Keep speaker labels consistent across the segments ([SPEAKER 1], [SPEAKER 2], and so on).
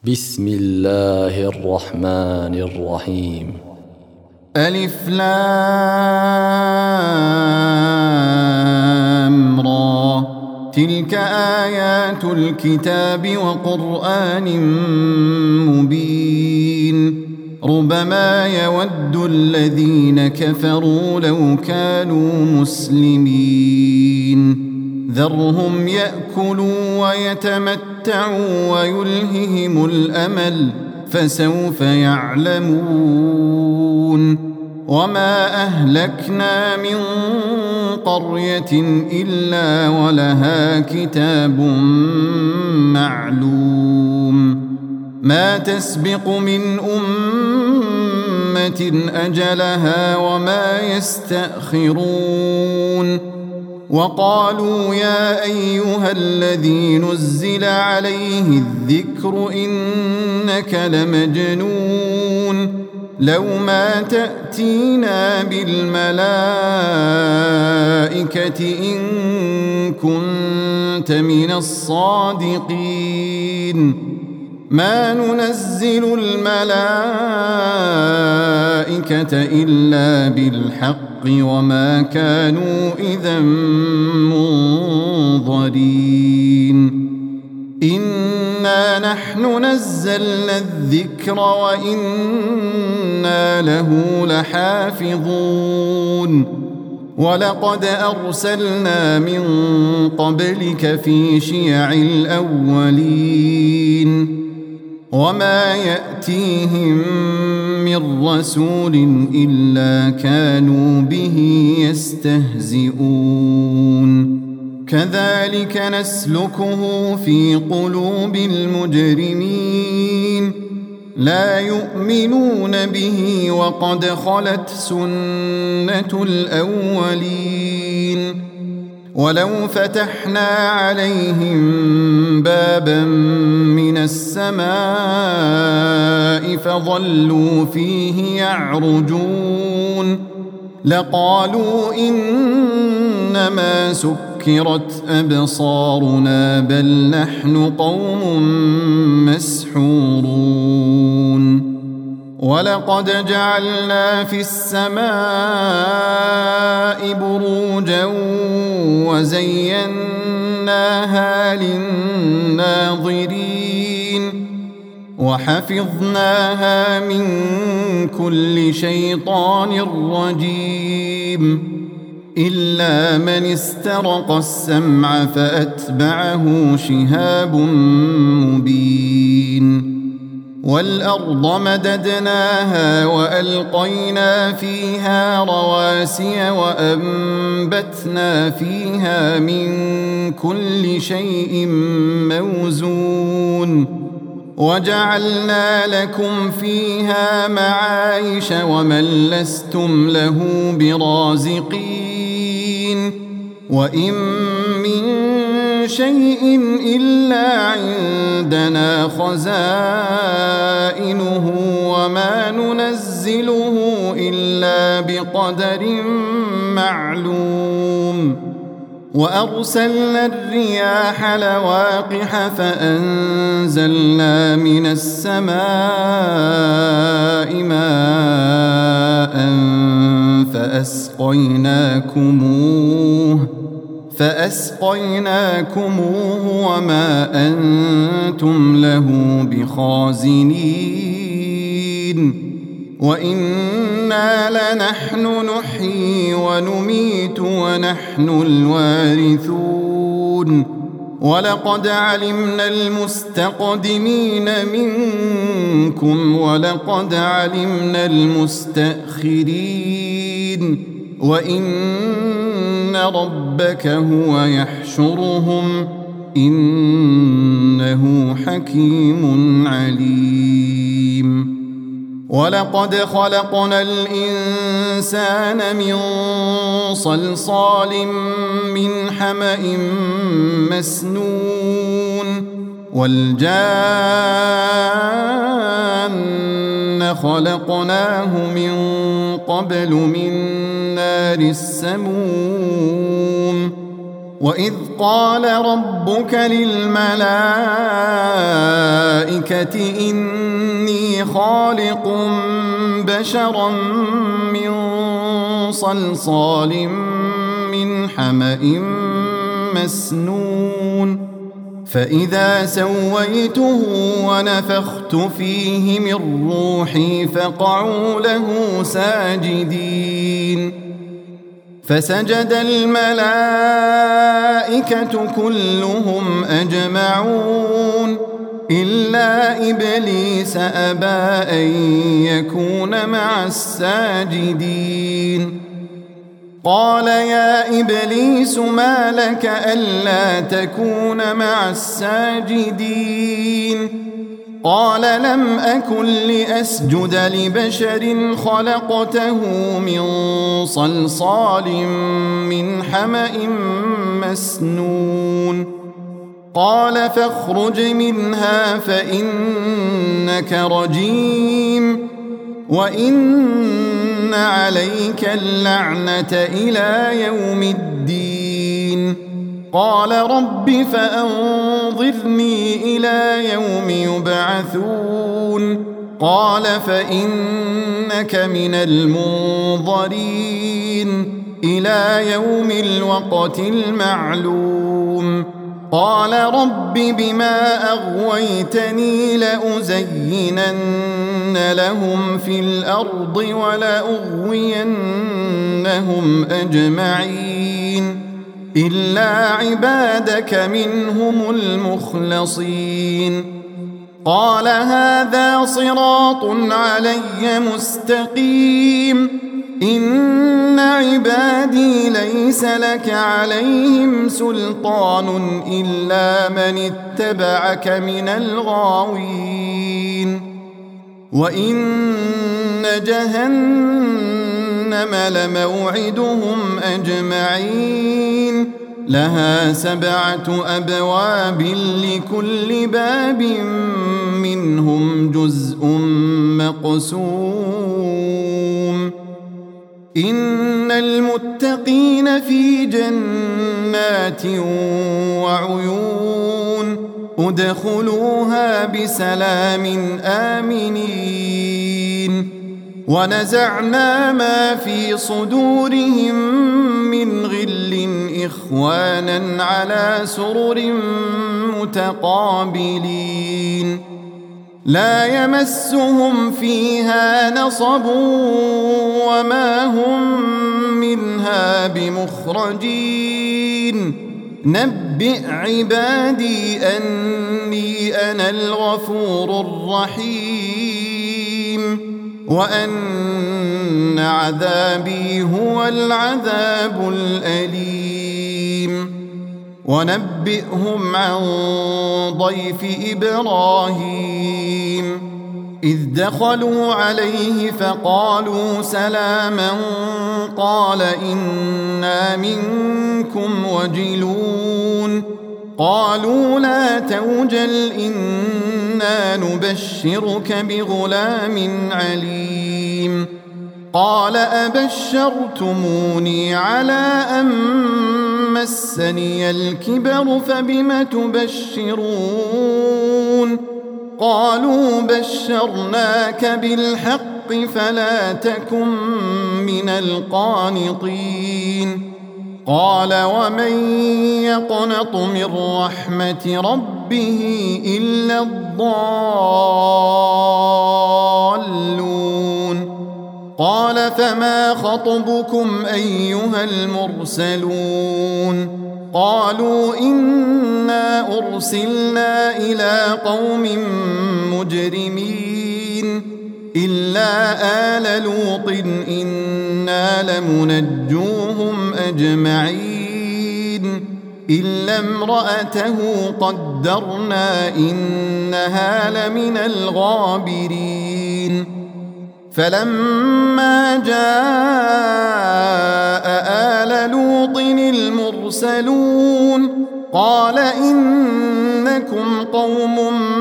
[SPEAKER 1] بسم الله الرحمن الرحيم.
[SPEAKER 2] ألف لام را، تلك آيات الكتاب وقرآن مبين. ربما يود الذين كفروا لو كانوا مسلمين. ذرهم يأكلوا ويتمتعوا ويلههم الأمل، فسوف يعلمون. وما أهلكنا من قرية إلا ولها كتاب معلوم. ما تسبق من أمة أجلها وما يستأخرون. وقالوا يا أيها الذي نزل عليه الذكر إنك لمجنون. لو ما تأتينا بالملائكة إن كنت من الصادقين. ما ننزل الملائكة إلا بالحق وما كانوا إذا منظرين. إنا نحن نزلنا الذكر وإنا له لحافظون. ولقد أرسلنا من قبلك في شيع الأولين. وما يأتيهم من رسول إلا كانوا به يستهزئون. كذلك نسلكه في قلوب المجرمين. لا يؤمنون به وقد خلت سنة الأولين. ولو فتحنا عليهم بابا من السماء فظلوا فيه يعرجون لقالوا إنما سكرت أبصارنا بل نحن قوم مسحورون. ولقد جعلنا في السماء بروجا وزيناها للناظرين وحفظناها من كل شيطان رجيم. إلا من استرق السمع فأتبعه شهاب مبين. والأرض مددناها وألقينا فيها رواسي وأنبتنا فيها من كل شيء موزون. وجعلنا لكم فيها معايش ومن لستم له برازقين. وإن من شيء إلا عندنا خزائنه وما ننزله إلا بقدر معلوم. وأرسلنا الرياح لواقح فأنزلنا من السماء ماء فأسقيناكموه وما أنتم له بخازنين. وإنا لنحن نحيي ونميت ونحن الوارثون. ولقد علمنا المستقدمين منكم ولقد علمنا المستأخرين. وإن ربك هو يحشرهم إنه حكيم عليم. ولقد خلقنا الإنسان من صلصال من حمأ مسنون. والجان خلقناه من قبل من نار السموم. وإذ قال ربك للملائكة إني خالق بشرا من صلصال من حمأ مسنون فإذا سويته ونفخت فيه من روحي فقعوا له ساجدين فسجد الملائكة كلهم أجمعون إلا إبليس أبى أن يكون مع الساجدين قال يا إبليس ما لك ألا تكون مع الساجدين قال لم أكن لأسجد لبشر خلقته من صلصال من حمأ مسنون قال فاخرج منها فإنك رجيم وإن عليك اللعنة إلى يوم الدين قال رب فأنظرني إلى يوم يبعثون قال فإنك من المنظرين إلى يوم الوقت المعلوم قال رب بما أغويتني لأزينن لهم في الأرض ولأغوينهم أجمعين إلا عبادك منهم المخلصين قال هذا صراط علي مستقيم إن عبادي ليس لك عليهم سلطان إلا من اتبعك من الغاوين وإن جهنم لموعدهم أجمعين لها 7 أبواب لكل باب منهم جزء مقسوم إن المتقين في جنات وعيون ادخلوها بسلام آمنين ونزعنا ما في صدورهم من غل إخوانا على سرر متقابلين لا يمسهم فيها نصب وما هم منها بمخرجين نبئ عبادي أني أنا الغفور الرحيم وأن عذابي هو العذاب الأليم ونبئهم عن ضيف إبراهيم إذ دخلوا عليه فقالوا سلاما قال إنا منكم وجلون قالوا لا توجل إنا نبشرك بغلام عليم قال أبشرتموني على أن مسني الكبر فبم تبشرون قالوا بشرناك بالحق فلا تكن من القانطين قال ومن يقنط من رحمة ربه إلا الضالون قال فما خطبكم أيها المرسلون قالوا إنا أرسلنا إلى قوم مجرمين إلا آل لوط إنا لمنجوهم أجمعين إلا امرأته قدرنا إنها لمن الغابرين فلما جاء آل لوط المرسلون قال إنكم قوم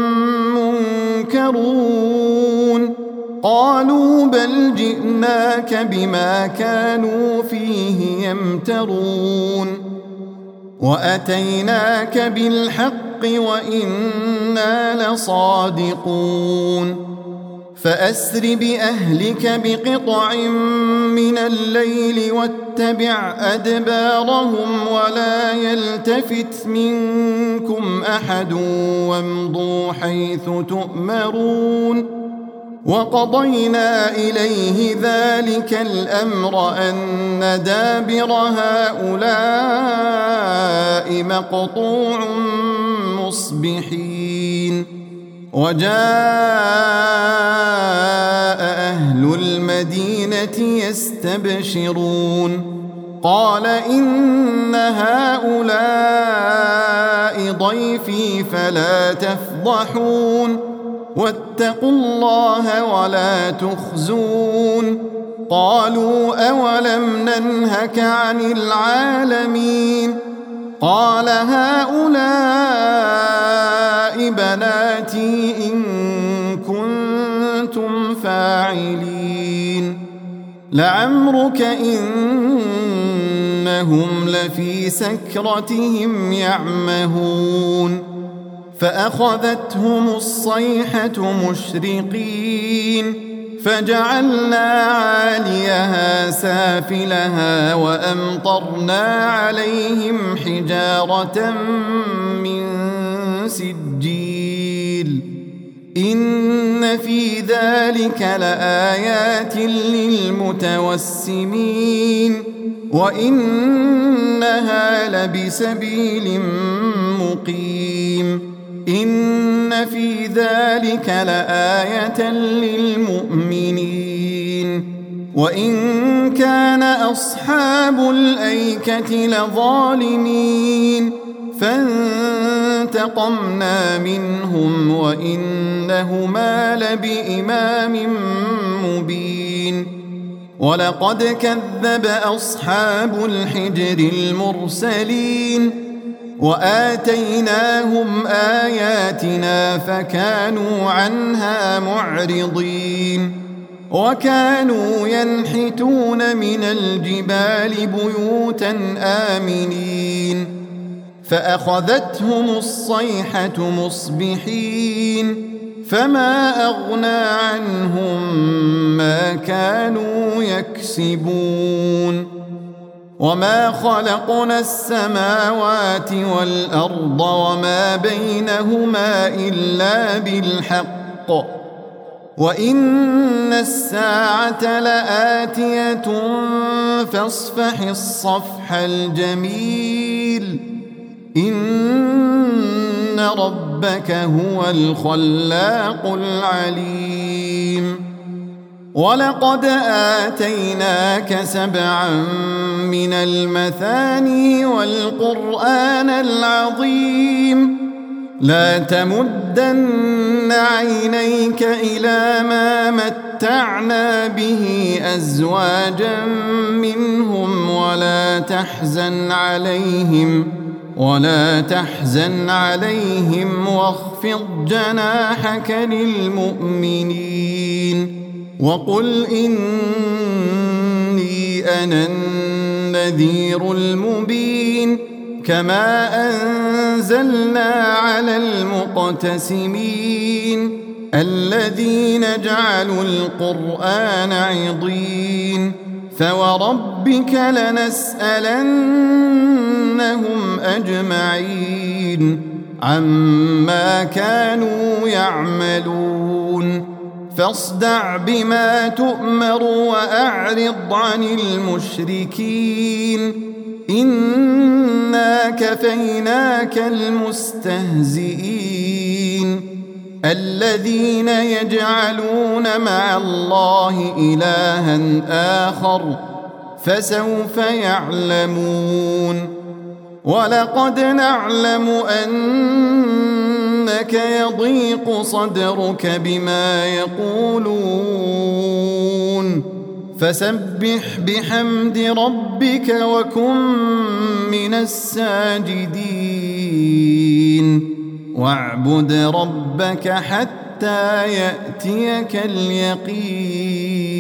[SPEAKER 2] منكرون قالوا بل جئناك بما كانوا فيه يمترون وأتيناك بالحق وإنا لصادقون فأسر بأهلك بقطع من الليل واتبع أدبارهم ولا يلتفت منكم أحد وامضوا حيث تؤمرون وقضينا إليه ذلك الأمر أن دابر هؤلاء مقطوع مصبحين وجاء أهل المدينة يستبشرون قال إن هؤلاء ضيفي فلا تفضحون واتقوا الله ولا تخزون قالوا أولم ننهك عن العالمين قال هؤلاء بناتي إن كنتم فاعلين لعمرك إنهم لفي سكرتهم يعمهون فأخذتهم الصيحة مشرقين فجعلنا عاليها سافلها وأمطرنا عليهم حجارة من سجيل إن في ذلك لآيات للمتوسمين وإنها لبسبيل مقيم إن في ذلك لآية للمؤمنين وإن كان أصحاب الأيكة لظالمين فانتقمنا منهم وإنهما لبإمام مبين ولقد كذب أصحاب الحجر المرسلين وآتيناهم آياتنا فكانوا عنها معرضين وكانوا ينحتون من الجبال بيوتا آمنين فأخذتهم الصيحة مصبحين فما أغنى عنهم ما كانوا يكسبون وما خلقنا السماوات والأرض وما بينهما إلا بالحق وإن الساعة لآتية فاصفح الصفح الجميل إن ربك هو الخلاق العليم ولقد آتيناك 7 من المثاني والقرآن العظيم لا تمدن عينيك إلى ما متعنا به أزواجا منهم ولا تحزن عليهم واخفض جناحك للمؤمنين وقل إني أنا النذير المبين كما أنزلنا على المقتسمين الذين جعلوا القرآن عضين فوربك لنسألنهم أجمعين عما كانوا يعملون فاصدع بما تؤمر وأعرض عن المشركين إنا كفيناك المستهزئين الذين يجعلون مع الله إلها آخر فسوف يعلمون ولقد نعلم أنك يضيق صدرك بما يقولون فسبح بحمد ربك وكن من الساجدين واعبد ربك حتى يأتيك اليقين.